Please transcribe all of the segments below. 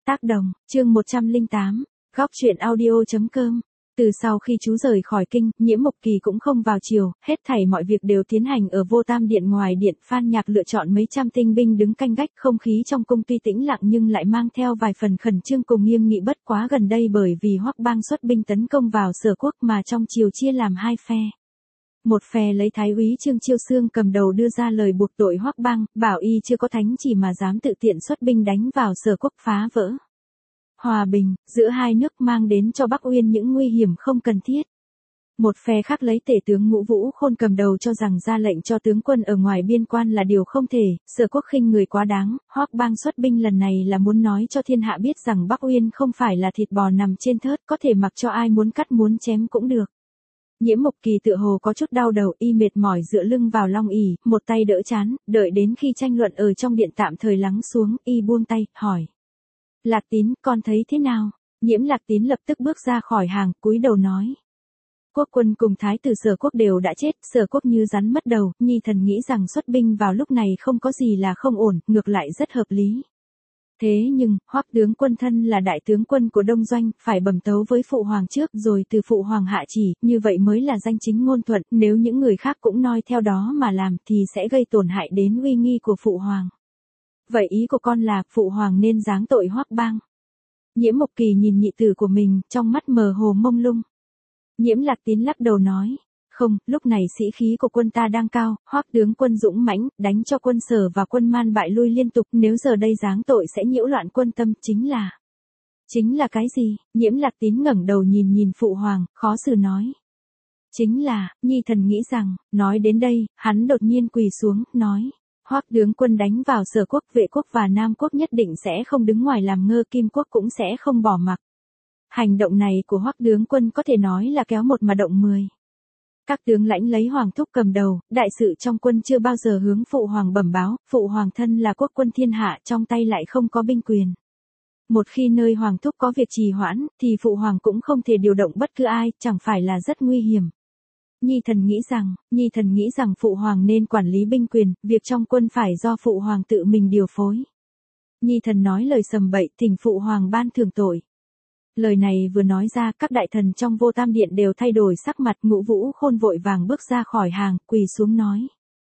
Tác đồng, chương 108, góc truyện audio.com. Từ sau khi chú rời khỏi kinh, Nhiễm Mộc Kỳ cũng không vào triều, hết thảy mọi việc đều tiến hành ở Vô Tam Điện ngoài điện. Phan Nhạc lựa chọn mấy trăm tinh binh đứng canh gác, không khí trong cung tuy tĩnh lặng nhưng lại mang theo vài phần khẩn trương cùng nghiêm nghị. Bất quá gần đây bởi vì Hoắc Bang xuất binh tấn công vào Sở Quốc mà trong triều chia làm hai phe. Một phe lấy Thái úy Trương Chiêu Xương cầm đầu đưa ra lời buộc tội Hoắc Bang, bảo y chưa có thánh chỉ mà dám tự tiện xuất binh đánh vào Sở Quốc, phá vỡ hòa bình giữa hai nước, mang đến cho Bắc Uyên những nguy hiểm không cần thiết. Một phe khác lấy tể tướng Ngũ Vũ Khôn cầm đầu cho rằng ra lệnh cho tướng quân ở ngoài biên quan là điều không thể, Sở Quốc khinh người quá đáng. Hoắc Bang xuất binh lần này là muốn nói cho thiên hạ biết rằng Bắc Uyên không phải là thịt bò nằm trên thớt, có thể mặc cho ai muốn cắt muốn chém cũng được. Nhiễm Mộc Kỳ tựa hồ có chút đau đầu, y mệt mỏi dựa lưng vào long ỷ, một tay đỡ trán, đợi đến khi tranh luận ở trong điện tạm thời lắng xuống, y buông tay, hỏi: Lạc Tín, con thấy thế nào? Nhiễm Lạc Tín lập tức bước ra khỏi hàng, cúi đầu nói: Quốc quân cùng thái tử Sở Quốc đều đã chết, Sở Quốc như rắn mất đầu, nhi thần nghĩ rằng xuất binh vào lúc này không có gì là không ổn, ngược lại rất hợp lý. Thế nhưng, Hoắc tướng quân thân là đại tướng quân của Đông Doanh, phải bẩm tấu với phụ hoàng trước rồi từ phụ hoàng hạ chỉ, như vậy mới là danh chính ngôn thuận, nếu những người khác cũng noi theo đó mà làm thì sẽ gây tổn hại đến uy nghi của phụ hoàng. Vậy ý của con là phụ hoàng nên giáng tội Hoắc Bang? Nhiễm Mộc Kỳ nhìn nhị tử của mình, trong mắt mờ hồ mông lung. Nhiễm Lạc Tín lắc đầu nói: Không, lúc này sĩ khí của quân ta đang cao, Hoắc tướng quân dũng mãnh, đánh cho quân Sở và quân Man bại lui liên tục, nếu giờ đây giáng tội sẽ nhiễu loạn quân tâm. Chính là cái gì? Nhiễm Lạc Tín ngẩng đầu nhìn phụ hoàng, khó xử nói: Chính là, nhi thần nghĩ rằng. Nói đến đây, hắn đột nhiên quỳ xuống, nói: Hoắc tướng quân đánh vào Sở Quốc, Vệ Quốc và Nam Quốc nhất định sẽ không đứng ngoài làm ngơ, Kim Quốc cũng sẽ không bỏ mặc. Hành động này của Hoắc tướng quân có thể nói là kéo một mà động 10. Các tướng lãnh lấy Hoàng thúc cầm đầu, đại sự trong quân chưa bao giờ hướng phụ hoàng bẩm báo, phụ hoàng thân là quốc quân thiên hạ, trong tay lại không có binh quyền. Một khi nơi Hoàng thúc có việc trì hoãn, thì phụ hoàng cũng không thể điều động bất cứ ai, chẳng phải là rất nguy hiểm. Nhi thần nghĩ rằng phụ hoàng nên quản lý binh quyền, việc trong quân phải do phụ hoàng tự mình điều phối. Nhi thần nói lời sầm bậy, thỉnh phụ hoàng ban thưởng tội. Lời này vừa nói ra, các đại thần trong Vô Tam Điện đều thay đổi sắc mặt. Ngũ Vũ Khôn vội vàng bước ra khỏi hàng, quỳ xuống nói: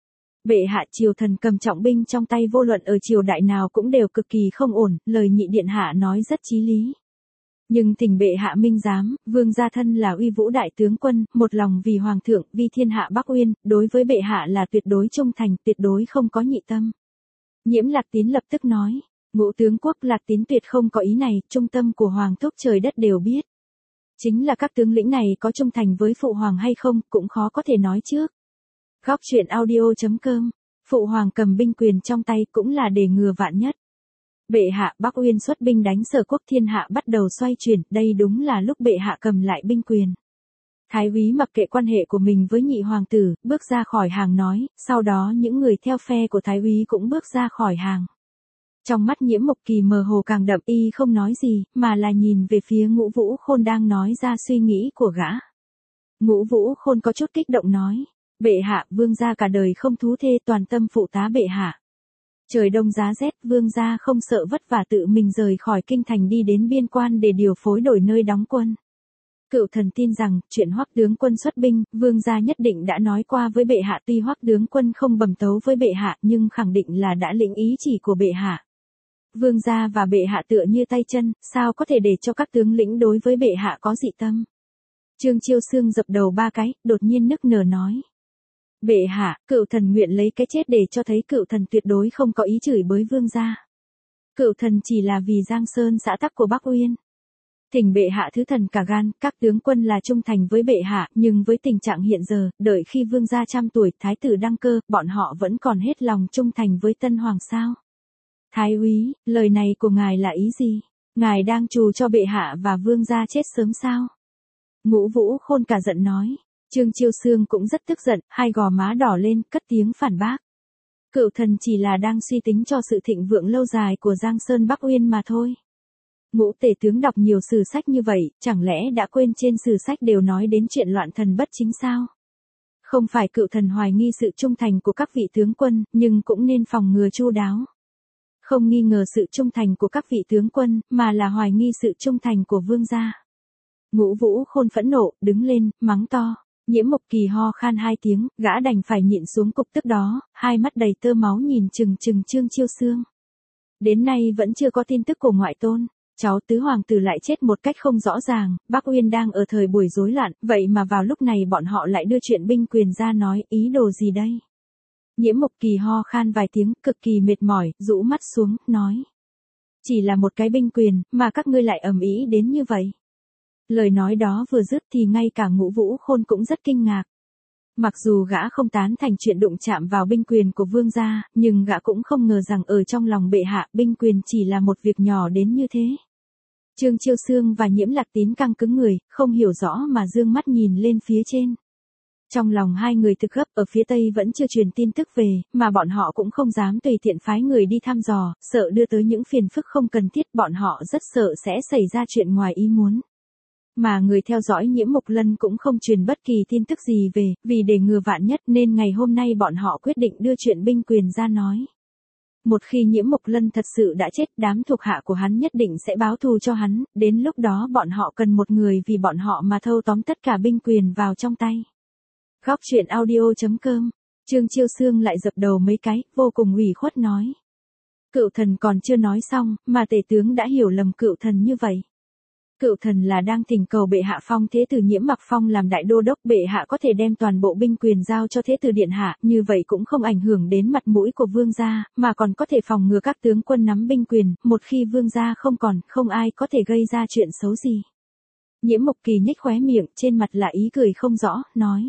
Bệ hạ, triều thần cầm trọng binh trong tay, vô luận ở triều đại nào cũng đều cực kỳ không ổn, lời nhị điện hạ nói rất chí lý. Nhưng thỉnh bệ hạ minh giám, vương gia thân là uy vũ đại tướng quân, một lòng vì hoàng thượng, vì thiên hạ Bắc Uyên, đối với bệ hạ là tuyệt đối trung thành, tuyệt đối không có nhị tâm. Nhiễm Lạc Tín lập tức nói: Ngũ tướng quốc, Lạc Tín tuyệt không có ý này, trung tâm của hoàng thúc trời đất đều biết. Chính là các tướng lĩnh này có trung thành với phụ hoàng hay không, cũng khó có thể nói trước. Góc truyện audio.com. Phụ hoàng cầm binh quyền trong tay cũng là để ngừa vạn nhất. Bệ hạ, Bắc Uyên xuất binh đánh Sở Quốc, thiên hạ bắt đầu xoay chuyển, đây đúng là lúc bệ hạ cầm lại binh quyền. Thái úy mặc kệ quan hệ của mình với nhị hoàng tử, bước ra khỏi hàng nói, sau đó những người theo phe của thái úy cũng bước ra khỏi hàng. Trong mắt Nhiễm Mộc Kỳ mờ hồ càng đậm, y không nói gì, mà là nhìn về phía Ngũ Vũ Khôn đang nói ra suy nghĩ của gã. Ngũ Vũ Khôn có chút kích động nói: Bệ hạ, vương gia cả đời không thú thê, toàn tâm phụ tá bệ hạ. Trời đông giá rét, vương gia không sợ vất vả tự mình rời khỏi kinh thành đi đến biên quan để điều phối đổi nơi đóng quân. Cựu thần tin rằng, chuyện Hoắc tướng quân xuất binh, vương gia nhất định đã nói qua với bệ hạ, tuy Hoắc tướng quân không bẩm tấu với bệ hạ, nhưng khẳng định là đã lĩnh ý chỉ của bệ hạ. Vương gia và bệ hạ tựa như tay chân, sao có thể để cho các tướng lĩnh đối với bệ hạ có dị tâm. Trương Chiêu Xương dập đầu 3 cái, đột nhiên nức nở nói: Bệ hạ, cựu thần nguyện lấy cái chết để cho thấy cựu thần tuyệt đối không có ý chửi bới vương gia. Cựu thần chỉ là vì Giang Sơn xã tắc của Bắc Uyên. Thỉnh bệ hạ thứ thần cả gan, các tướng quân là trung thành với bệ hạ, nhưng với tình trạng hiện giờ, đợi khi vương gia trăm tuổi, thái tử đăng cơ, bọn họ vẫn còn hết lòng trung thành với tân hoàng sao? Thái úy, lời này của ngài là ý gì? Ngài đang trù cho bệ hạ và vương gia chết sớm sao? Ngũ Vũ Khôn cả giận nói. Trương Chiêu Xương cũng rất tức giận, hai gò má đỏ lên, cất tiếng phản bác. Cựu thần chỉ là đang suy tính cho sự thịnh vượng lâu dài của Giang Sơn Bắc Uyên mà thôi. Ngũ tể tướng đọc nhiều sử sách như vậy, chẳng lẽ đã quên trên sử sách đều nói đến chuyện loạn thần bất chính sao? Không phải cựu thần hoài nghi sự trung thành của các vị tướng quân, nhưng cũng nên phòng ngừa chu đáo. Không nghi ngờ sự trung thành của các vị tướng quân, mà là hoài nghi sự trung thành của vương gia. Ngũ Vũ Khôn phẫn nộ, đứng lên, mắng to. Nhiễm Mộc Kỳ ho khan 2 tiếng, gã đành phải nhịn xuống cục tức đó, hai mắt đầy tơ máu nhìn chừng chừng Trương Chiêu Xương. Đến nay vẫn chưa có tin tức của ngoại tôn. Cháu tứ hoàng tử lại chết một cách không rõ ràng, Bắc Uyên đang ở thời buổi rối loạn, vậy mà vào lúc này bọn họ lại đưa chuyện binh quyền ra nói, ý đồ gì đây? Nhiễm Mộc Kỳ ho khan vài tiếng, cực kỳ mệt mỏi, rũ mắt xuống, nói. Chỉ là một cái binh quyền, mà các ngươi lại ầm ĩ đến như vậy. Lời nói đó vừa dứt thì ngay cả Ngũ Vũ Khôn cũng rất kinh ngạc. Mặc dù gã không tán thành chuyện đụng chạm vào binh quyền của vương gia, nhưng gã cũng không ngờ rằng ở trong lòng bệ hạ, binh quyền chỉ là một việc nhỏ đến như thế. Trương Chiêu Xương và Nhiễm Lạc Tín căng cứng người, không hiểu rõ mà dương mắt nhìn lên phía trên. Trong lòng hai người thực gấp, ở phía Tây vẫn chưa truyền tin tức về, mà bọn họ cũng không dám tùy tiện phái người đi thăm dò, sợ đưa tới những phiền phức không cần thiết, bọn họ rất sợ sẽ xảy ra chuyện ngoài ý muốn. Mà người theo dõi Nhiễm Mộc Lân cũng không truyền bất kỳ tin tức gì về, vì để ngừa vạn nhất nên ngày hôm nay bọn họ quyết định đưa chuyện binh quyền ra nói. Một khi Nhiễm Mộc Lân thật sự đã chết, đám thuộc hạ của hắn nhất định sẽ báo thù cho hắn, đến lúc đó bọn họ cần một người vì bọn họ mà thâu tóm tất cả binh quyền vào trong tay. Góc truyện audio.com, Trương Chiêu Xương lại dập đầu mấy cái, vô cùng ủy khuất nói. Cựu thần còn chưa nói xong, mà tể tướng đã hiểu lầm cựu thần như vậy. Cựu thần là đang thỉnh cầu bệ hạ phong thế tử Nhiễm Mặc Phong làm đại đô đốc, bệ hạ có thể đem toàn bộ binh quyền giao cho thế tử điện hạ, như vậy cũng không ảnh hưởng đến mặt mũi của vương gia, mà còn có thể phòng ngừa các tướng quân nắm binh quyền, một khi vương gia không còn, không ai có thể gây ra chuyện xấu gì. Nhiễm Mộc Kỳ nhếch khóe miệng, trên mặt là ý cười không rõ, nói.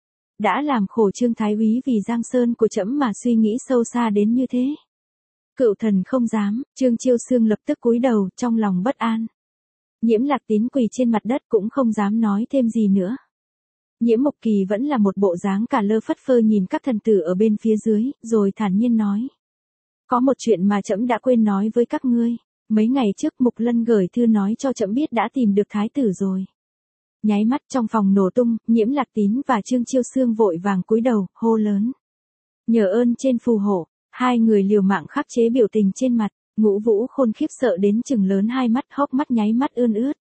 Đã làm khổ Trương Thái úy vì Giang Sơn của trẫm mà suy nghĩ sâu xa đến như thế. Cựu thần không dám, Trương Chiêu Xương lập tức cúi đầu, trong lòng bất an. Nhiễm Lạc Tín quỳ trên mặt đất cũng không dám nói thêm gì nữa. Nhiễm Mộc Kỳ vẫn là một bộ dáng cả lơ phất phơ nhìn các thần tử ở bên phía dưới, rồi thản nhiên nói. Có một chuyện mà trẫm đã quên nói với các ngươi. Mấy ngày trước Mục Lân gửi thư nói cho trẫm biết đã tìm được thái tử rồi. Nháy mắt trong phòng nổ tung, Nhiễm Lạc Tín và Trương Chiêu Xương vội vàng cúi đầu, hô lớn. Nhờ ơn trên phù hộ, hai người liều mạng khắc chế biểu tình trên mặt. Ngũ Vũ Khôn khiếp sợ đến chừng lớn hai mắt, hốc mắt nháy mắt ươn ướt.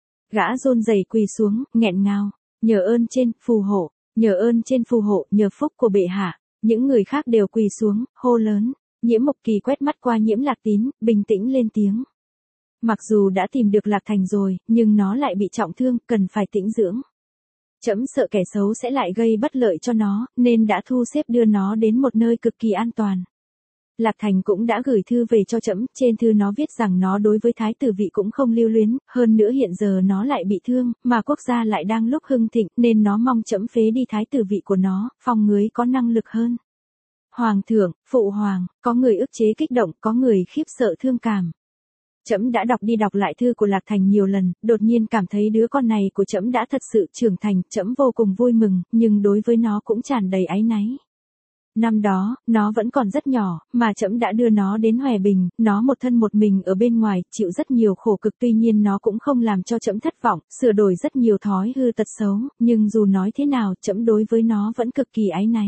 Gã run rẩy quỳ xuống, nghẹn ngào, nhờ ơn trên phù hộ, nhờ ơn trên phù hộ, nhờ phúc của bệ hạ. Những người khác đều quỳ xuống, hô lớn. Nhiễm Mộc Kỳ quét mắt qua Nhiễm Lạc Tín, bình tĩnh lên tiếng. Mặc dù đã tìm được Lạc Thành rồi, nhưng nó lại bị trọng thương, cần phải tĩnh dưỡng. Trẫm sợ kẻ xấu sẽ lại gây bất lợi cho nó, nên đã thu xếp đưa nó đến một nơi cực kỳ an toàn. Lạc Thành cũng đã gửi thư về cho trẫm, trên thư nó viết rằng nó đối với thái tử vị cũng không lưu luyến, hơn nữa hiện giờ nó lại bị thương, mà quốc gia lại đang lúc hưng thịnh, nên nó mong trẫm phế đi thái tử vị của nó, phong người có năng lực hơn. Hoàng thượng, phụ hoàng, có người ức chế kích động, có người khiếp sợ thương cảm. Trẫm đã đọc đi đọc lại thư của Lạc Thành nhiều lần, đột nhiên cảm thấy đứa con này của trẫm đã thật sự trưởng thành, trẫm vô cùng vui mừng, nhưng đối với nó cũng tràn đầy áy náy. Năm đó, nó vẫn còn rất nhỏ, mà trẫm đã đưa nó đến Hoè Bình, nó một thân một mình ở bên ngoài, chịu rất nhiều khổ cực, tuy nhiên nó cũng không làm cho trẫm thất vọng, sửa đổi rất nhiều thói hư tật xấu, nhưng dù nói thế nào, trẫm đối với nó vẫn cực kỳ áy náy.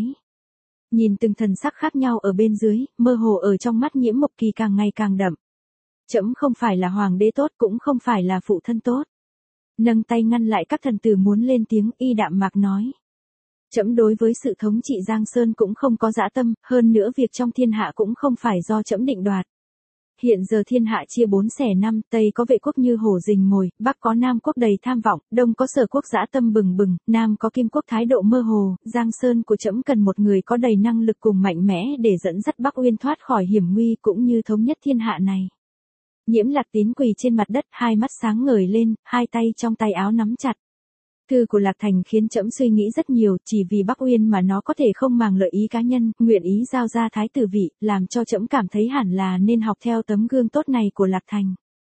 Nhìn từng thần sắc khác nhau ở bên dưới, mơ hồ ở trong mắt Nhiễm Mộc Kỳ càng ngày càng đậm. Trẫm không phải là hoàng đế tốt, cũng không phải là phụ thân tốt. Nâng tay ngăn lại các thần tử muốn lên tiếng, y đạm mạc nói. Trẫm đối với sự thống trị Giang Sơn cũng không có dã tâm, hơn nữa việc trong thiên hạ cũng không phải do trẫm định đoạt. Hiện giờ thiên hạ chia 4/5, Tây có Vệ quốc như hổ rình mồi, Bắc có Nam quốc đầy tham vọng, Đông có Sở quốc dã tâm bừng bừng, Nam có Kim quốc thái độ mơ hồ, Giang Sơn của trẫm cần một người có đầy năng lực cùng mạnh mẽ để dẫn dắt Bắc Uyên thoát khỏi hiểm nguy cũng như thống nhất thiên hạ này. Nhiễm Lạc Tín quỳ trên mặt đất, hai mắt sáng ngời lên, hai tay trong tay áo nắm chặt. Thư của Lạc Thành khiến trẫm suy nghĩ rất nhiều, chỉ vì Bắc Uyên mà nó có thể không màng lợi ý cá nhân, nguyện ý giao ra thái tử vị, làm cho trẫm cảm thấy hẳn là nên học theo tấm gương tốt này của Lạc Thành.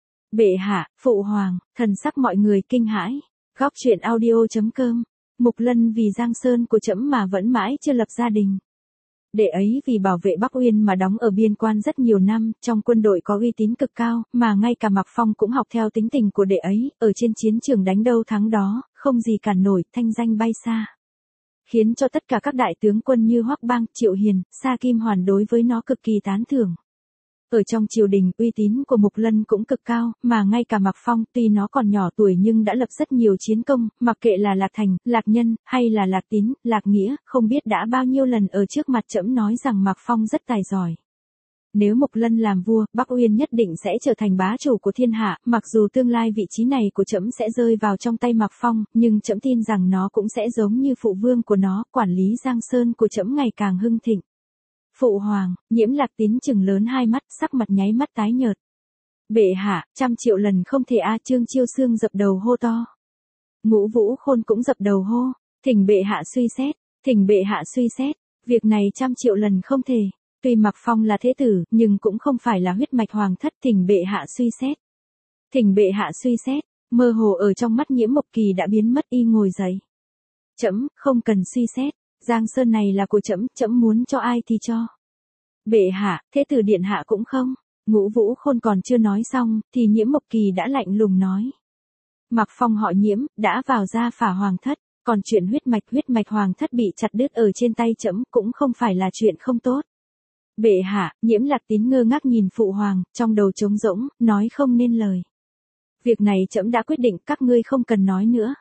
Bệ hạ, phụ hoàng, thần sắc mọi người kinh hãi. Góc truyện audio.com, Mục Lân vì Giang Sơn của trẫm mà vẫn mãi chưa lập gia đình. Đệ ấy vì bảo vệ Bắc Uyên mà đóng ở biên quan rất nhiều năm, trong quân đội có uy tín cực cao, mà ngay cả Mạc Phong cũng học theo tính tình của đệ ấy, ở trên chiến trường đánh đâu thắng đó, không gì cản nổi, thanh danh bay xa. Khiến cho tất cả các đại tướng quân như Hoắc Bang, Triệu Hiền, Sa Kim Hoàn đối với nó cực kỳ tán thưởng. Ở trong triều đình, uy tín của Mục Lân cũng cực cao, mà ngay cả Mạc Phong, tuy nó còn nhỏ tuổi nhưng đã lập rất nhiều chiến công, mặc kệ là Lạc Thành, Lạc Nhân, hay là Lạc Tín, Lạc Nghĩa, không biết đã bao nhiêu lần ở trước mặt trẫm nói rằng Mạc Phong rất tài giỏi. Nếu Mục Lân làm vua, Bắc Uyên nhất định sẽ trở thành bá chủ của thiên hạ, mặc dù tương lai vị trí này của trẫm sẽ rơi vào trong tay Mạc Phong, nhưng trẫm tin rằng nó cũng sẽ giống như phụ vương của nó, quản lý Giang Sơn của trẫm ngày càng hưng thịnh. Phụ hoàng, Nhiễm Lạc Tín chừng lớn hai mắt, sắc mặt nháy mắt tái nhợt. Bệ hạ, 100 triệu lần không thể a. Trương Chiêu Xương dập đầu hô to. Ngũ Vũ Khôn cũng dập đầu hô, thỉnh bệ hạ suy xét, thỉnh bệ hạ suy xét, việc này 100 triệu lần không thể. Tuy Mạc Phong là thế tử, nhưng cũng không phải là huyết mạch hoàng thất, thỉnh bệ hạ suy xét. Thỉnh bệ hạ suy xét, mơ hồ ở trong mắt Nhiễm Mộc Kỳ đã biến mất, y ngồi dậy. Trẫm không cần suy xét, Giang Sơn này là của trẫm, trẫm muốn cho ai thì cho. Bệ hạ, thế tử điện hạ cũng không. Ngũ Vũ Khôn còn chưa nói xong, thì Nhiễm Mộc Kỳ đã lạnh lùng nói. Mạc Phong họ Nhiễm, đã vào gia phả hoàng thất, còn chuyện huyết mạch hoàng thất bị chặt đứt ở trên tay trẫm cũng không phải là chuyện không tốt. Bệ hạ, Nhiễm Lạc Tín ngơ ngác nhìn phụ hoàng, trong đầu trống rỗng, nói không nên lời. Việc này trẫm đã quyết định, các ngươi không cần nói nữa.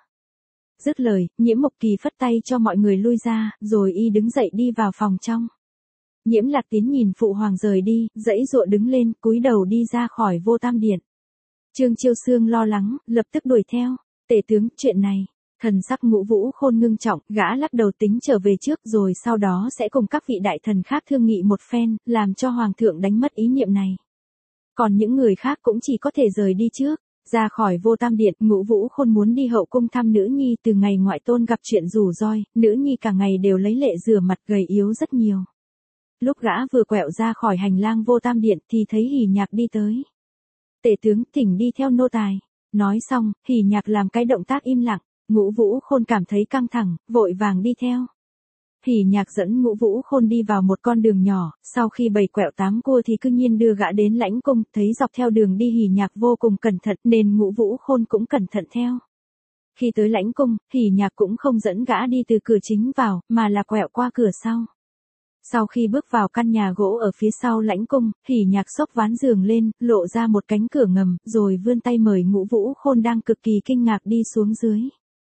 Dứt lời, Nhiễm Mộc Kỳ phất tay cho mọi người lui ra, rồi y đứng dậy đi vào phòng trong. Nhiễm Lạc Tín nhìn phụ hoàng rời đi, giãy giụa đứng lên, cúi đầu đi ra khỏi Vô Tam Điện. Trương Chiêu Xương lo lắng, lập tức đuổi theo. Tể tướng, chuyện này. Thần sắc Ngũ Vũ Khôn ngưng trọng, gã lắc đầu tính trở về trước rồi sau đó sẽ cùng các vị đại thần khác thương nghị một phen, làm cho hoàng thượng đánh mất ý niệm này. Còn những người khác cũng chỉ có thể rời đi trước. Ra khỏi Vô Tam Điện, Ngũ Vũ Khôn muốn đi hậu cung thăm nữ nhi. Từ ngày ngoại tôn gặp chuyện rủi roi, nữ nhi cả ngày đều lấy lệ rửa mặt, gầy yếu rất nhiều. Lúc gã vừa quẹo ra khỏi hành lang Vô Tam Điện thì thấy Hỉ Nhạc đi tới. Tể tướng, thỉnh đi theo nô tài. Nói xong, Hỉ Nhạc làm cái động tác im lặng. Ngũ Vũ Khôn cảm thấy căng thẳng, vội vàng đi theo. Hỉ Nhạc dẫn Ngũ Vũ Khôn đi vào một con đường nhỏ, sau khi 7 quẹo 8 cua thì cư nhiên đưa gã đến lãnh cung, thấy dọc theo đường đi Hỉ Nhạc vô cùng cẩn thận nên Ngũ Vũ Khôn cũng cẩn thận theo. Khi tới lãnh cung, Hỉ Nhạc cũng không dẫn gã đi từ cửa chính vào, mà là quẹo qua cửa sau. Sau khi bước vào căn nhà gỗ ở phía sau lãnh cung, Hỉ Nhạc xốc ván giường lên, lộ ra một cánh cửa ngầm, rồi vươn tay mời Ngũ Vũ Khôn đang cực kỳ kinh ngạc đi xuống dưới.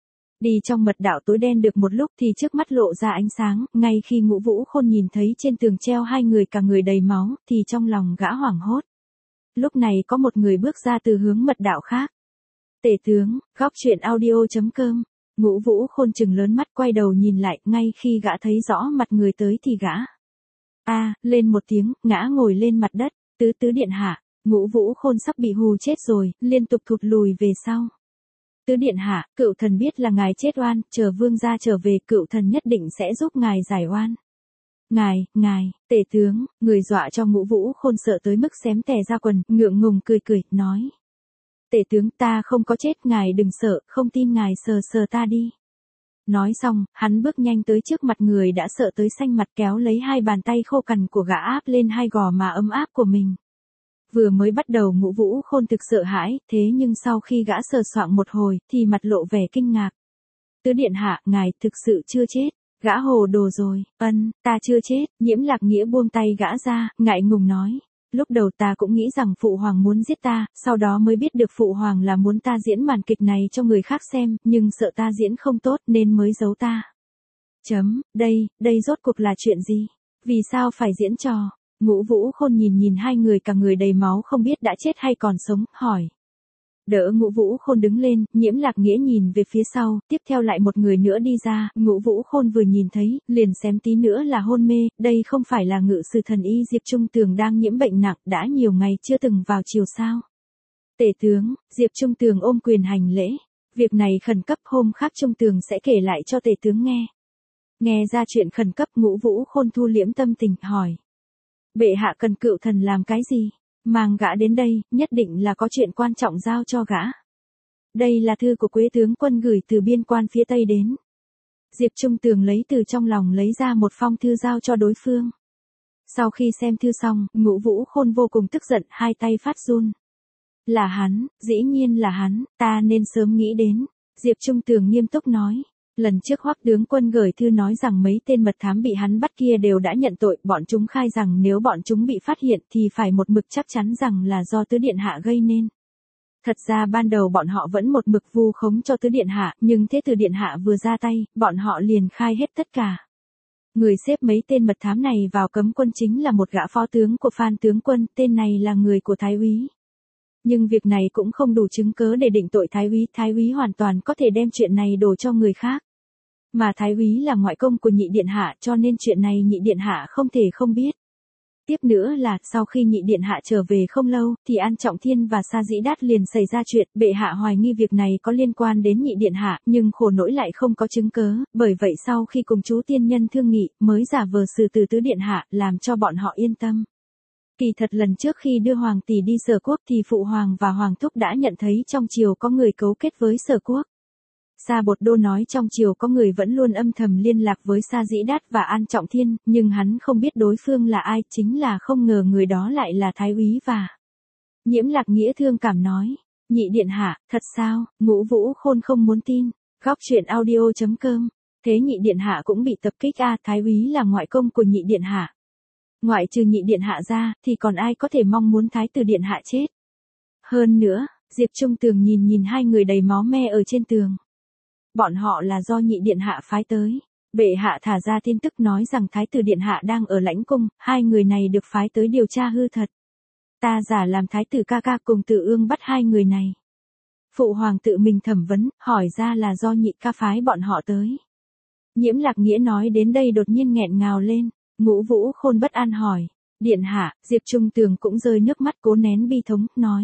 Đi trong mật đạo tối đen được một lúc thì trước mắt lộ ra ánh sáng, ngay khi Ngũ Vũ Khôn nhìn thấy trên tường treo hai người cả người đầy máu, thì trong lòng gã hoảng hốt. Lúc này có một người bước ra từ hướng mật đạo khác. Tể tướng, goctruyện.audio.com. Ngũ Vũ Khôn trừng lớn mắt quay đầu nhìn lại, ngay khi gã thấy rõ mặt người tới thì gã lên một tiếng, ngã ngồi lên mặt đất. Tứ điện hạ. Ngũ Vũ Khôn sắp bị hù chết rồi, liên tục thụt lùi về sau. Tứ điện hạ, cựu thần biết là ngài chết oan, chờ vương gia trở về, cựu thần nhất định sẽ giúp ngài giải oan. Ngài, tể tướng, người dọa cho Ngũ Vũ Khôn sợ tới mức xém tè ra quần, ngượng ngùng cười, nói. Tể tướng, ta không có chết, ngài đừng sợ, không tin ngài sờ ta đi. Nói xong, hắn bước nhanh tới trước mặt người đã sợ tới xanh mặt, kéo lấy hai bàn tay khô cằn của gã áp lên hai gò má ấm áp của mình. Vừa mới bắt đầu Ngũ Vũ Khôn thực sợ hãi, thế nhưng sau khi gã sờ soạng một hồi, thì mặt lộ vẻ kinh ngạc. Tứ điện hạ, ngài thực sự chưa chết. Gã hồ đồ rồi. Ta chưa chết. Nhiễm Lạc Nghĩa buông tay gã ra, ngại ngùng nói. Lúc đầu ta cũng nghĩ rằng phụ hoàng muốn giết ta, sau đó mới biết được phụ hoàng là muốn ta diễn màn kịch này cho người khác xem, nhưng sợ ta diễn không tốt nên mới giấu ta. Đây rốt cuộc là chuyện gì? Vì sao phải diễn trò? Ngũ Vũ Khôn nhìn hai người cả người đầy máu không biết đã chết hay còn sống, hỏi. Đỡ Ngũ Vũ Khôn đứng lên, Nhiễm Lạc Nghĩa nhìn về phía sau, tiếp theo lại một người nữa đi ra, Ngũ Vũ Khôn vừa nhìn thấy, liền xém tí nữa là hôn mê, đây không phải là ngự sử thần y Diệp Trung Tường đang nhiễm bệnh nặng, đã nhiều ngày chưa từng vào chiều sao. Tể tướng, Diệp Trung Tường ôm quyền hành lễ, việc này khẩn cấp, hôm khác Trung Tường sẽ kể lại cho tể tướng nghe. Nghe ra chuyện khẩn cấp, Ngũ Vũ Khôn thu liễm tâm tình, hỏi. Bệ hạ cần cựu thần làm cái gì? Mang gã đến đây, nhất định là có chuyện quan trọng giao cho gã. Đây là thư của Quế tướng quân gửi từ biên quan phía Tây đến. Diệp Trung Tường lấy từ trong lòng lấy ra một phong thư giao cho đối phương. Sau khi xem thư xong, Ngũ Vũ Khôn vô cùng tức giận, hai tay phát run. Là hắn, dĩ nhiên là hắn, ta nên sớm nghĩ đến. Diệp Trung Tường nghiêm túc nói. Lần trước Hoắc tướng quân gửi thư nói rằng mấy tên mật thám bị hắn bắt kia đều đã nhận tội, bọn chúng khai rằng nếu bọn chúng bị phát hiện thì phải một mực chắc chắn rằng là do tứ điện hạ gây nên. Thật ra ban đầu bọn họ vẫn một mực vu khống cho tứ điện hạ, nhưng thế từ điện hạ vừa ra tay, bọn họ liền khai hết tất cả. Người xếp mấy tên mật thám này vào cấm quân chính là một gã phó tướng của Phan tướng quân, tên này là người của Thái úy. Nhưng việc này cũng không đủ chứng cớ để định tội Thái úy hoàn toàn có thể đem chuyện này đổ cho người khác. Mà Thái úy là ngoại công của Nhị điện hạ, cho nên chuyện này Nhị điện hạ không thể không biết. Tiếp nữa là, sau khi Nhị điện hạ trở về không lâu, thì An Trọng Thiên và Sa Dĩ Đát liền xảy ra chuyện, bệ hạ hoài nghi việc này có liên quan đến Nhị điện hạ, nhưng khổ nỗi lại không có chứng cớ, bởi vậy sau khi cùng chú tiên nhân thương nghị, mới giả vờ xử từ tứ điện hạ, làm cho bọn họ yên tâm. Kỳ thật lần trước khi đưa hoàng tỷ đi Sở Quốc thì phụ hoàng và hoàng thúc đã nhận thấy trong triều có người cấu kết với Sở Quốc. Sa Bột Đô nói trong triều có người vẫn luôn âm thầm liên lạc với Sa Dĩ Đát và An Trọng Thiên, nhưng hắn không biết đối phương là ai, chính là không ngờ người đó lại là Thái úy và... Nhiễm Lạc Nghĩa thương cảm nói, Nhị điện hạ, thật sao? Ngũ Vũ Khôn không muốn tin. Góc truyện audio.com. Thế Nhị điện hạ cũng bị tập kích à? Thái úy là ngoại công của Nhị điện hạ. Ngoại trừ Nhị điện hạ ra, thì còn ai có thể mong muốn Thái tử điện hạ chết? Hơn nữa, Diệp Trung Tường nhìn hai người đầy máu me ở trên tường. Bọn họ là do Nhị điện hạ phái tới. Bệ hạ thả ra tin tức nói rằng Thái tử điện hạ đang ở lãnh cung, hai người này được phái tới điều tra hư thật. Ta giả làm Thái tử ca ca cùng Tự Ương bắt hai người này. Phụ hoàng tự mình thẩm vấn, hỏi ra là do Nhị ca phái bọn họ tới. Nhiễm Lạc Nghĩa nói đến đây đột nhiên nghẹn ngào lên. Ngũ Vũ Khôn bất an hỏi. Điện hạ, Diệp Trung Tường cũng rơi nước mắt cố nén bi thống, nói.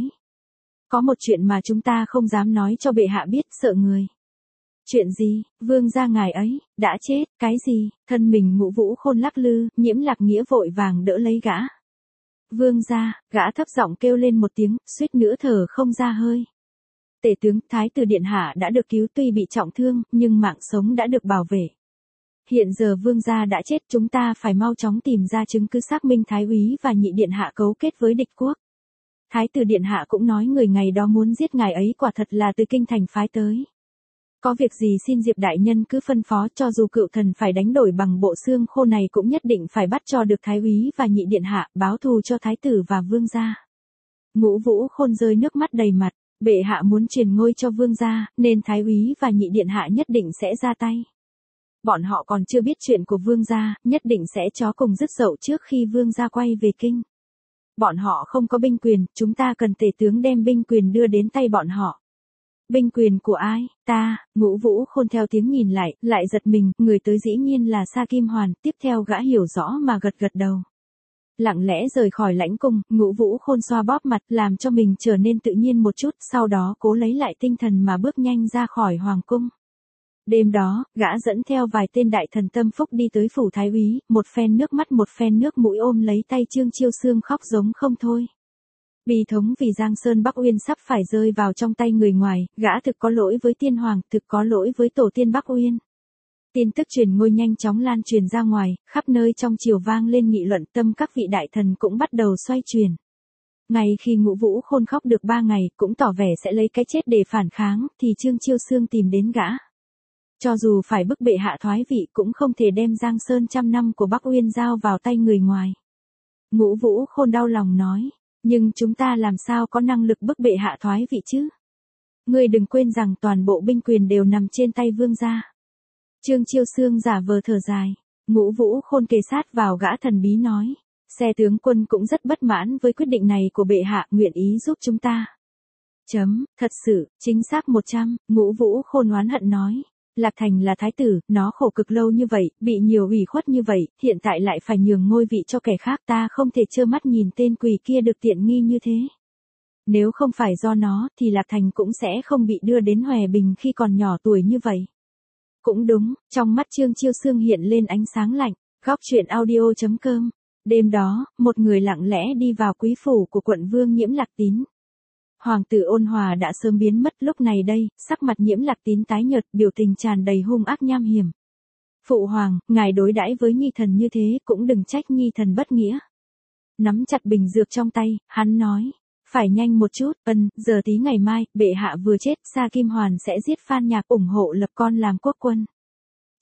Có một chuyện mà chúng ta không dám nói cho bệ hạ biết, sợ người. Chuyện gì? Vương gia ngài ấy, đã chết, cái gì? Thân mình Ngũ Vũ Khôn lắc lư, Nhiễm Lạc Nghĩa vội vàng đỡ lấy gã. Vương gia, gã thấp giọng kêu lên một tiếng, suýt nữa thở không ra hơi. Tể tướng, Thái tử điện hạ đã được cứu tuy bị trọng thương, nhưng mạng sống đã được bảo vệ. Hiện giờ vương gia đã chết, chúng ta phải mau chóng tìm ra chứng cứ xác minh Thái úy và Nhị điện hạ cấu kết với địch quốc. Thái tử điện hạ cũng nói người ngày đó muốn giết ngài ấy quả thật là từ kinh thành phái tới. Có việc gì xin Diệp đại nhân cứ phân phó, cho dù cựu thần phải đánh đổi bằng bộ xương khô này cũng nhất định phải bắt cho được Thái úy và Nhị điện hạ, báo thù cho thái tử và vương gia. Ngũ Vũ Khôn rơi nước mắt đầy mặt, bệ hạ muốn truyền ngôi cho vương gia, nên Thái úy và Nhị điện hạ nhất định sẽ ra tay. Bọn họ còn chưa biết chuyện của vương gia, nhất định sẽ chó cùng dứt dậu trước khi vương gia quay về kinh. Bọn họ không có binh quyền, chúng ta cần tể tướng đem binh quyền đưa đến tay bọn họ. Binh quyền của ai? Ta. Ngũ Vũ Khôn theo tiếng nhìn lại giật mình, người tới dĩ nhiên là Sa Kim Hoàn, tiếp theo gã hiểu rõ mà gật gật đầu. Lặng lẽ rời khỏi lãnh cung, Ngũ Vũ Khôn xoa bóp mặt làm cho mình trở nên tự nhiên một chút, sau đó cố lấy lại tinh thần mà bước nhanh ra khỏi hoàng cung. Đêm đó, gã dẫn theo vài tên đại thần tâm phúc đi tới phủ Thái úy, một phen nước mắt một phen nước mũi ôm lấy tay Trương Chiêu Xương khóc giống không thôi. Bi thống vì Giang Sơn Bắc Uyên sắp phải rơi vào trong tay người ngoài, gã thực có lỗi với tiên hoàng, thực có lỗi với tổ tiên Bắc Uyên. Tin tức truyền ngôi nhanh chóng lan truyền ra ngoài, khắp nơi trong triều vang lên nghị luận, tâm các vị đại thần cũng bắt đầu xoay chuyển. Ngay khi Ngũ Vũ Khôn khóc được 3 ngày, cũng tỏ vẻ sẽ lấy cái chết để phản kháng, thì Trương Chiêu Xương tìm đến gã. Cho dù phải bức bệ hạ thoái vị cũng không thể đem Giang Sơn trăm năm của Bắc Uyên giao vào tay người ngoài. Ngũ Vũ Khôn đau lòng nói, nhưng chúng ta làm sao có năng lực bức bệ hạ thoái vị chứ? Ngươi đừng quên rằng toàn bộ binh quyền đều nằm trên tay vương gia. Trương Chiêu Xương giả vờ thở dài. Ngũ Vũ Khôn kề sát vào gã thần bí nói, Xe tướng quân cũng rất bất mãn với quyết định này của bệ hạ, nguyện ý giúp chúng ta. Thật sự, chính xác 100, Ngũ Vũ Khôn oán hận nói. Lạc Thành là thái tử, nó khổ cực lâu như vậy, bị nhiều ủy khuất như vậy, hiện tại lại phải nhường ngôi vị cho kẻ khác, ta không thể trơ mắt nhìn tên quỷ kia được tiện nghi như thế. Nếu không phải do nó, thì Lạc Thành cũng sẽ không bị đưa đến Hòe Bình khi còn nhỏ tuổi như vậy. Cũng đúng, trong mắt Trương Chiêu Xương hiện lên ánh sáng lạnh. Góc truyện audio.com. Đêm đó, một người lặng lẽ đi vào quý phủ của quận vương Nhiễm Lạc Tín. Hoàng tử Ôn Hòa đã sớm biến mất, lúc này đây, sắc mặt Nhiễm Lạc Tín tái nhợt, biểu tình tràn đầy hung ác nham hiểm. Phụ hoàng, ngài đối đãi với nhi thần như thế, cũng đừng trách nhi thần bất nghĩa. Nắm chặt bình dược trong tay, hắn nói, phải nhanh một chút, giờ tí ngày mai, bệ hạ vừa chết, Sa Kim Hoàn sẽ giết Phan Nhạc ủng hộ lập con làm quốc quân.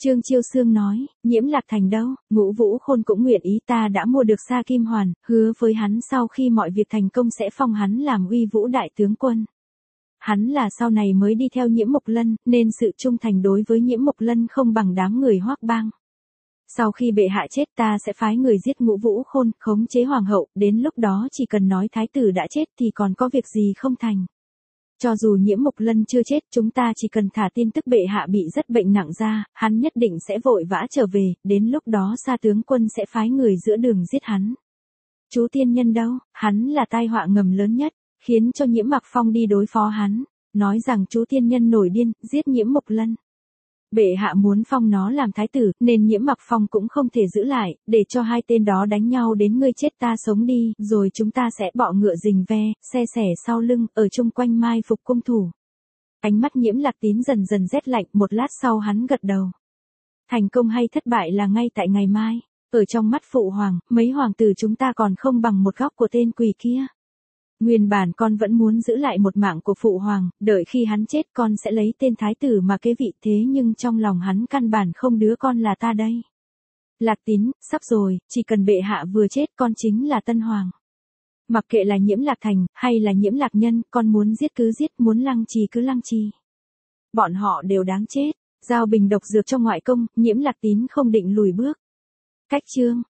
Trương Chiêu Sương nói, Nhiễm Lạc Thành đâu, Ngũ Vũ Khôn cũng nguyện ý, ta đã mua được Sa Kim Hoàn, hứa với hắn sau khi mọi việc thành công sẽ phong hắn làm Uy Vũ đại tướng quân. Hắn là sau này mới đi theo Nhiễm Mộc Lân, nên sự trung thành đối với Nhiễm Mộc Lân không bằng đám người Hoắc Bang. Sau khi bệ hạ chết ta sẽ phái người giết Ngũ Vũ Khôn, khống chế hoàng hậu, đến lúc đó chỉ cần nói thái tử đã chết thì còn có việc gì không thành. Cho dù Nhiễm Mộc Lân chưa chết, chúng ta chỉ cần thả tin tức bệ hạ bị rất bệnh nặng ra, hắn nhất định sẽ vội vã trở về, đến lúc đó Sa tướng quân sẽ phái người giữa đường giết hắn. Chú tiên nhân đâu, hắn là tai họa ngầm lớn nhất, khiến cho Nhiễm Mặc Phong đi đối phó hắn, nói rằng chú tiên nhân nổi điên, giết Nhiễm Mộc Lân. Bệ hạ muốn phong nó làm thái tử, nên Nhiễm Mặc Phong cũng không thể giữ lại, để cho hai tên đó đánh nhau đến ngươi chết ta sống đi, rồi chúng ta sẽ bọ ngựa rình ve, xe xẻ sau lưng, ở chung quanh mai phục cung thủ. Ánh mắt Nhiễm Lạc Tín dần dần rét lạnh, một lát sau hắn gật đầu. Thành công hay thất bại là ngay tại ngày mai, ở trong mắt phụ hoàng, mấy hoàng tử chúng ta còn không bằng một góc của tên quỷ kia. Nguyên bản con vẫn muốn giữ lại một mạng của phụ hoàng, đợi khi hắn chết con sẽ lấy tên thái tử mà kế vị, thế nhưng trong lòng hắn căn bản không đứa con là ta đây. Lạc Tín, sắp rồi, chỉ cần bệ hạ vừa chết con chính là tân hoàng. Mặc kệ là Nhiễm Lạc Thành, hay là Nhiễm Lạc Nhân, con muốn giết cứ giết, muốn lăng trì cứ lăng trì. Bọn họ đều đáng chết, giao bình độc dược cho ngoại công, Nhiễm Lạc Tín không định lùi bước. Cách chương